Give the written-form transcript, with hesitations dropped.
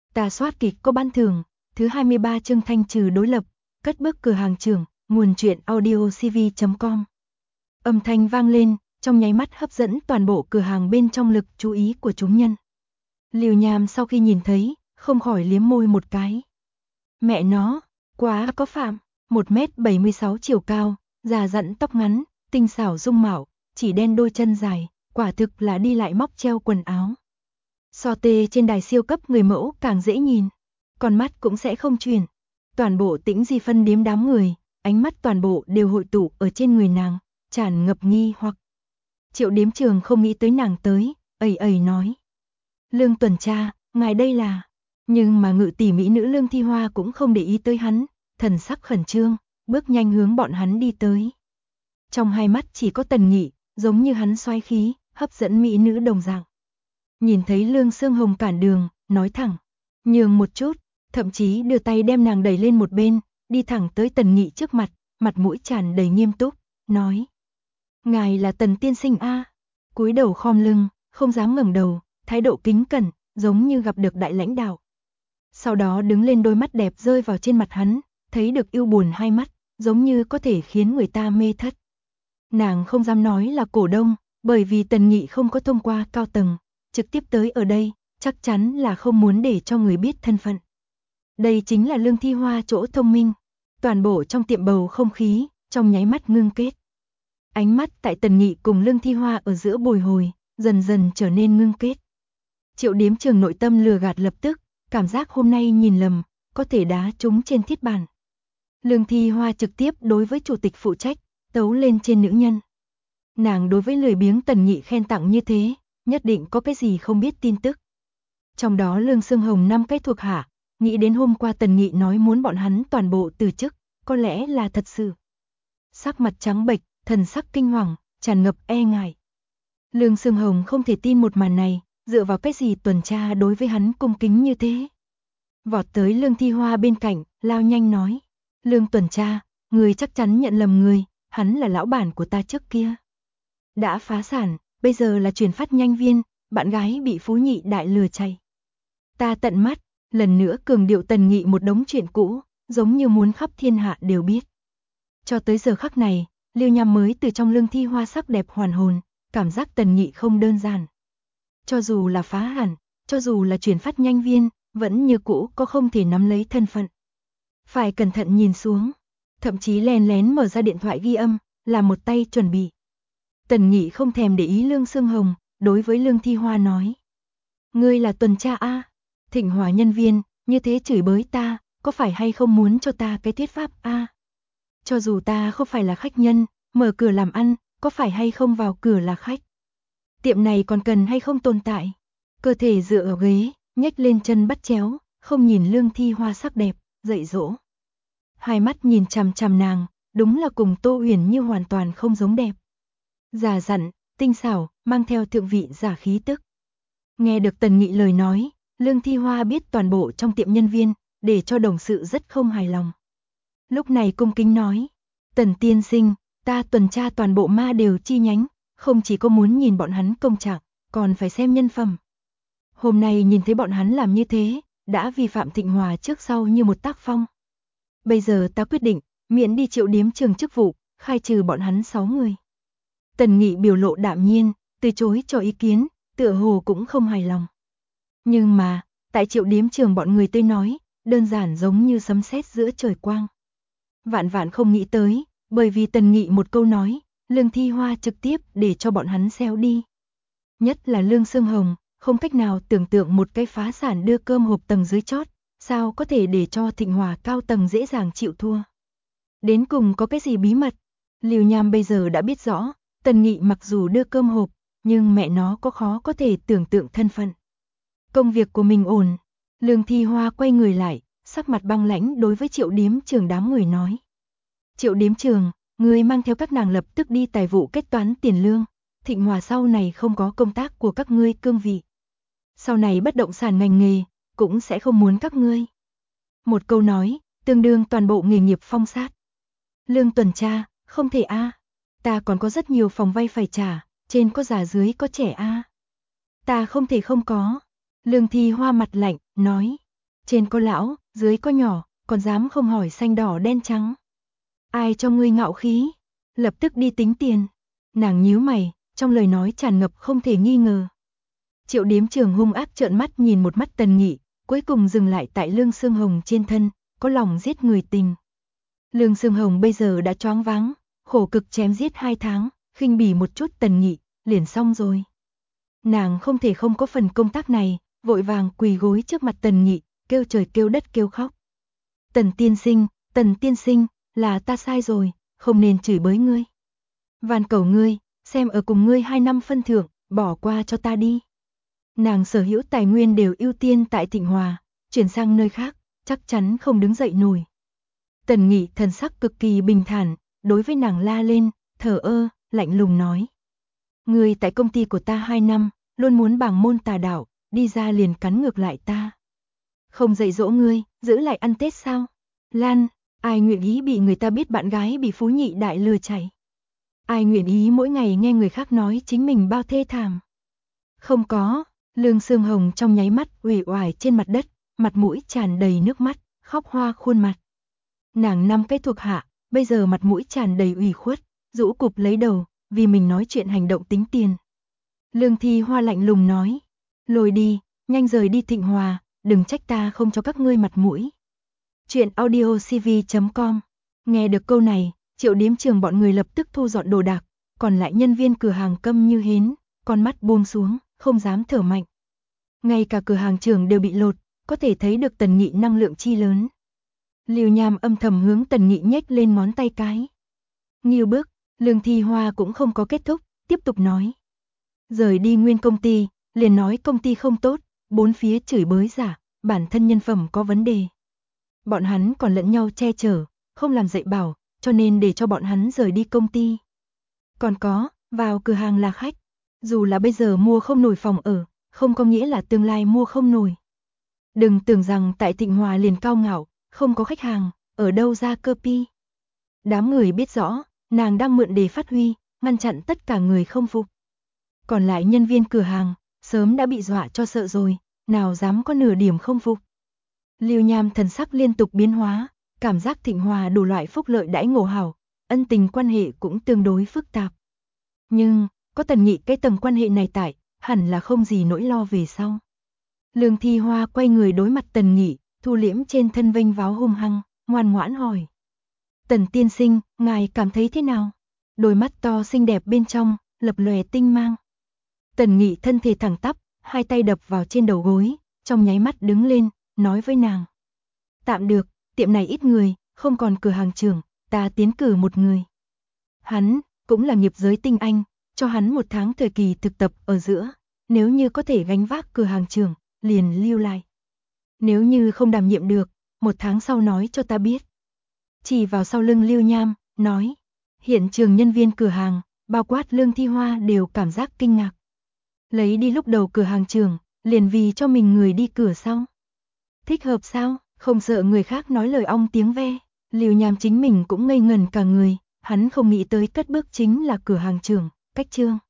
Tà soát kịch có ban thưởng, thứ 23 chương thanh trừ đối lập, cất bước cửa hàng trưởng, nguồn truyện audiocv.com. Âm thanh vang lên, trong nháy mắt hấp dẫn toàn bộ cửa hàng bên trong lực chú ý của chúng nhân. Liều Nham sau khi nhìn thấy, không khỏi liếm môi một cái. Mẹ nó, quá có phạm, 1m76 chiều cao, già dặn tóc ngắn, tinh xảo dung mạo, chỉ đen đôi chân dài, quả thực là đi lại móc treo quần áo. So tê trên đài siêu cấp người mẫu càng dễ nhìn, con mắt cũng sẽ không chuyển. Toàn bộ Tĩnh Di phân điếm đám người, ánh mắt toàn bộ đều hội tụ ở trên người nàng, tràn ngập nghi hoặc. Triệu Điếm Trường không nghĩ tới nàng tới, ầy ầy nói. Lương tuần tra, ngài đây là... Nhưng mà ngự tỷ mỹ nữ Lương Thi Hoa cũng không để ý tới hắn, thần sắc khẩn trương, bước nhanh hướng bọn hắn đi tới. Trong hai mắt chỉ có Tần Nghị, giống như hắn xoáy khí, hấp dẫn mỹ nữ đồng dạng. Nhìn thấy Lương Sương Hồng cản đường, nói thẳng, nhường một chút, thậm chí đưa tay đem nàng đẩy lên một bên, đi thẳng tới Tần Nghị trước mặt, mặt mũi tràn đầy nghiêm túc, nói. Ngài là Tần tiên sinh a? Cúi đầu khom lưng, không dám ngẩng đầu, thái độ kính cẩn, giống như gặp được đại lãnh đạo. Sau đó đứng lên, đôi mắt đẹp rơi vào trên mặt hắn, thấy được yêu buồn hai mắt, giống như có thể khiến người ta mê thất. Nàng không dám nói là cổ đông, bởi vì Tần Nghị không có thông qua cao tầng, trực tiếp tới ở đây, chắc chắn là không muốn để cho người biết thân phận. Đây chính là Lương Thi Hoa chỗ thông minh. Toàn bộ trong tiệm bầu không khí, trong nháy mắt ngưng kết. Ánh mắt tại Tần Nghị cùng Lương Thi Hoa ở giữa bồi hồi, dần dần trở nên ngưng kết. Triệu Điếm Trường nội tâm lừa gạt lập tức, cảm giác hôm nay nhìn lầm, có thể đá trúng trên thiết bàn. Lương Thi Hoa trực tiếp đối với chủ tịch phụ trách, tấu lên trên nữ nhân. Nàng đối với lười biếng Tần Nghị khen tặng như thế, nhất định có cái gì không biết tin tức. Trong đó Lương Sương Hồng 5 cái thuộc hạ, nghĩ đến hôm qua Tần Nghị nói muốn bọn hắn toàn bộ từ chức, có lẽ là thật sự. Sắc mặt trắng bệch, thần sắc kinh hoàng, tràn ngập e ngại. Lương Sương Hồng không thể tin một màn này, dựa vào cái gì tuần tra đối với hắn cung kính như thế. Vọt tới Lương Thi Hoa bên cạnh, lao nhanh nói. Lương tuần tra, người chắc chắn nhận lầm người, hắn là lão bản của ta trước kia. Đã phá sản, bây giờ là chuyển phát nhanh viên, bạn gái bị Phú Nhị đại lừa chạy. Ta tận mắt, lần nữa cường điệu Tần Nghị một đống chuyện cũ, giống như muốn khắp thiên hạ đều biết. Cho tới giờ khắc này, Liêu Nham mới từ trong Lương Thi Hoa sắc đẹp hoàn hồn, cảm giác Tần Nghị không đơn giản. Cho dù là phá hẳn, cho dù là chuyển phát nhanh viên, vẫn như cũ có không thể nắm lấy thân phận. Phải cẩn thận nhìn xuống, thậm chí lén lén mở ra điện thoại ghi âm, là một tay chuẩn bị. Tần Nghị không thèm để ý Lương Sương Hồng, đối với Lương Thi Hoa nói. Ngươi là tuần tra a? Thịnh Hòa nhân viên, như thế chửi bới ta, có phải hay không muốn cho ta cái thuyết pháp a? Cho dù ta không phải là khách nhân, mở cửa làm ăn, có phải hay không vào cửa là khách? Tiệm này còn cần hay không tồn tại? Cơ thể dựa ở ghế, nhếch lên chân bắt chéo, không nhìn Lương Thi Hoa sắc đẹp, dạy dỗ. Hai mắt nhìn chằm chằm nàng, đúng là cùng Tô Uyển Như hoàn toàn không giống đẹp. Già dặn, tinh xảo, mang theo thượng vị giả khí tức. Nghe được Tần Nghị lời nói, Lương Thi Hoa biết toàn bộ trong tiệm nhân viên, để cho đồng sự rất không hài lòng. Lúc này cung kính nói, Tần tiên sinh, ta tuần tra toàn bộ ma đều chi nhánh, không chỉ có muốn nhìn bọn hắn công trạng, còn phải xem nhân phẩm. Hôm nay nhìn thấy bọn hắn làm như thế, đã vi phạm Thịnh Hòa trước sau như một tác phong. Bây giờ ta quyết định, miễn đi Triệu Điếm Trường chức vụ, khai trừ bọn hắn 6 người. Tần Nghị biểu lộ đạm nhiên, từ chối cho ý kiến, tựa hồ cũng không hài lòng. Nhưng mà, tại Triệu Điếm Trường bọn người tới nói, đơn giản giống như sấm sét giữa trời quang. Vạn vạn không nghĩ tới, bởi vì Tần Nghị một câu nói, Lương Thi Hoa trực tiếp để cho bọn hắn xéo đi. Nhất là Lương Sương Hồng, không cách nào tưởng tượng một cái phá sản đưa cơm hộp tầng dưới chót, sao có thể để cho Thịnh Hòa cao tầng dễ dàng chịu thua. Đến cùng có cái gì bí mật? Liêu Nham bây giờ đã biết rõ, Tần Nghị mặc dù đưa cơm hộp, nhưng mẹ nó có khó có thể tưởng tượng thân phận. Công việc của mình ổn. Lương Thi Hoa quay người lại, sắc mặt băng lãnh đối với Triệu Điếm Trường đám người nói. Triệu Điếm Trường, người mang theo các nàng lập tức đi tài vụ kết toán tiền lương. Thịnh Hòa sau này không có công tác của các ngươi cương vị. Sau này bất động sản ngành nghề, cũng sẽ không muốn các ngươi. Một câu nói, tương đương toàn bộ nghề nghiệp phong sát. Lương tuần tra, không thể a. Ta còn có rất nhiều phòng vay phải trả, trên có già dưới có trẻ a. Ta không thể không có. Lương Thi Hoa mặt lạnh, nói. trên có lão, dưới có nhỏ, còn dám không hỏi xanh đỏ đen trắng. Ai cho ngươi ngạo khí? Lập tức đi tính tiền. Nàng nhíu mày, trong lời nói tràn ngập không thể nghi ngờ. Triệu Điếm Trường hung ác trợn mắt nhìn một mắt Tần Nghị, cuối cùng dừng lại tại Lương Xương Hồng trên thân, có lòng giết người tình. Lương Xương Hồng bây giờ đã choáng váng, khổ cực chém giết 2 tháng, khinh bỉ một chút Tần Nghị, liền xong rồi. Nàng không thể không có phần công tác này, vội vàng quỳ gối trước mặt Tần Nghị, kêu trời kêu đất kêu khóc. Tần tiên sinh, là ta sai rồi, không nên chửi bới ngươi. Van cầu ngươi, xem ở cùng ngươi 2 năm phân thưởng, bỏ qua cho ta đi. Nàng sở hữu tài nguyên đều ưu tiên tại Thịnh Hòa, chuyển sang nơi khác, chắc chắn không đứng dậy nổi. Tần Nghị thần sắc cực kỳ bình thản, đối với nàng la lên, thờ ơ, lạnh lùng nói. Ngươi tại công ty của ta 2 năm, luôn muốn bảng môn tà đạo, đi ra liền cắn ngược lại ta. Không dạy dỗ ngươi, giữ lại ăn Tết sao? Lan, ai nguyện ý bị người ta biết bạn gái bị phú nhị đại lừa chảy? Ai nguyện ý mỗi ngày nghe người khác nói chính mình bao thê thảm? Không có. Lương Xương Hồng trong nháy mắt uể oải trên mặt đất, mặt mũi tràn đầy nước mắt, khóc hoa khuôn mặt. Nàng 5 cái thuộc hạ, bây giờ mặt mũi tràn đầy ủy khuất, rũ cụp lấy đầu, vì mình nói chuyện hành động tính tiền. Lương Thi Hoa lạnh lùng nói, lôi đi, nhanh rời đi Thịnh Hòa, đừng trách ta không cho các ngươi mặt mũi. Chuyện audiocv.com. Nghe được câu này, Triệu Điếm Trường bọn người lập tức thu dọn đồ đạc, còn lại nhân viên cửa hàng câm như hến, con mắt buông xuống, không dám thở mạnh. Ngay cả cửa hàng trưởng đều bị lột, có thể thấy được Tần Nghị năng lượng chi lớn. Lưu Nham âm thầm hướng Tần Nghị nhếch lên ngón tay cái. Nghiêu bước, Lương Thi Hoa cũng không có kết thúc, tiếp tục nói. Rời đi nguyên công ty, liền nói công ty không tốt, bốn phía chửi bới giả, bản thân nhân phẩm có vấn đề. Bọn hắn còn lẫn nhau che chở, không làm dạy bảo, cho nên để cho bọn hắn rời đi công ty. Còn có, vào cửa hàng là khách, dù là bây giờ mua không nổi phòng ở, không có nghĩa là tương lai mua không nổi. Đừng tưởng rằng tại Thịnh Hòa liền cao ngạo, không có khách hàng, ở đâu ra cơ pi. Đám người biết rõ, nàng đang mượn để phát huy, ngăn chặn tất cả người không phục. Còn lại nhân viên cửa hàng, sớm đã bị dọa cho sợ rồi, nào dám có nửa điểm không phục. Lưu Nham thần sắc liên tục biến hóa, cảm giác Thịnh Hòa đủ loại phúc lợi đãi ngộ hảo, ân tình quan hệ cũng tương đối phức tạp. Nhưng, có Tần Nghị cái tầng quan hệ này tại, hẳn là không gì nỗi lo về sau. Lương Thi Hoa quay người đối mặt Tần Nghị, thu liễm trên thân vênh váo hung hăng, ngoan ngoãn hỏi. Tần tiên sinh, ngài cảm thấy thế nào? Đôi mắt to xinh đẹp bên trong, lập lòe tinh mang. Tần Nghị thân thể thẳng tắp, hai tay đập vào trên đầu gối, trong nháy mắt đứng lên, nói với nàng. Tạm được, tiệm này ít người, không còn cửa hàng trưởng, ta tiến cử một người. Hắn, cũng là nghiệp giới tinh anh, cho hắn 1 tháng thời kỳ thực tập ở giữa, nếu như có thể gánh vác cửa hàng trưởng, liền lưu lại. Nếu như không đảm nhiệm được, 1 tháng sau nói cho ta biết. Chỉ vào sau lưng Lưu Nham, nói. Hiện trường nhân viên cửa hàng, bao quát Lương Thi Hoa đều cảm giác kinh ngạc. Lấy đi lúc đầu cửa hàng trưởng, liền vì cho mình người đi cửa sau. Thích hợp sao, không sợ người khác nói lời ong tiếng ve. Lưu Nham chính mình cũng ngây ngẩn cả người, hắn không nghĩ tới cất bước chính là cửa hàng trưởng, Cách Trương.